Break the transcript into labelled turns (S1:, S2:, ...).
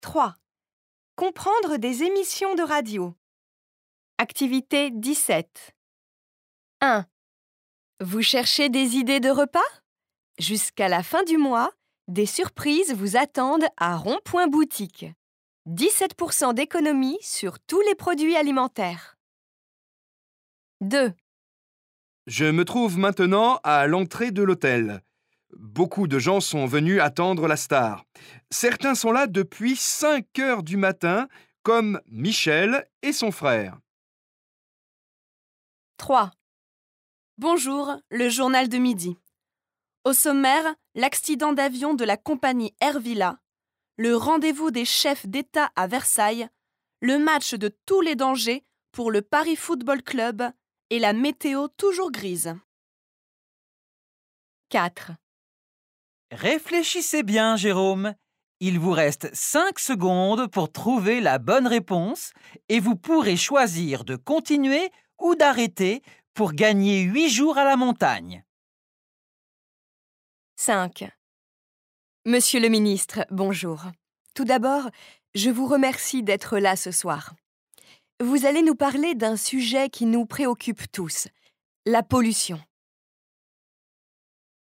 S1: 3. Comprendre des émissions de radio. Activité 17. 1. Vous cherchez des idées de repas? Jusqu'à la fin du mois, des surprises vous attendent à Rond-Point Boutique. 17% d'économie sur tous les produits alimentaires. 2.
S2: Je me trouve maintenant à l'entrée de l'hôtel. Beaucoup de gens sont venus attendre la star. Certains sont là depuis 5 heures du matin, comme Michel et son frère.
S1: 3. Bonjour, le journal de midi. Au sommaire, l'accident d'avion de la compagnie Air Villa, le rendez-vous des chefs d'État à Versailles, le match de tous les dangers pour le Paris Football Club et la météo toujours grise. 4.
S3: Réfléchissez bien, Jérôme. Il vous reste 5 secondes pour trouver la bonne réponse et vous pourrez choisir de continuer ou d'arrêter pour gagner 8 jours à la montagne.
S1: 5. Monsieur le ministre, bonjour. Tout d'abord, je vous remercie d'être là ce soir. Vous allez nous parler d'un sujet qui nous préoccupe tous, la pollution.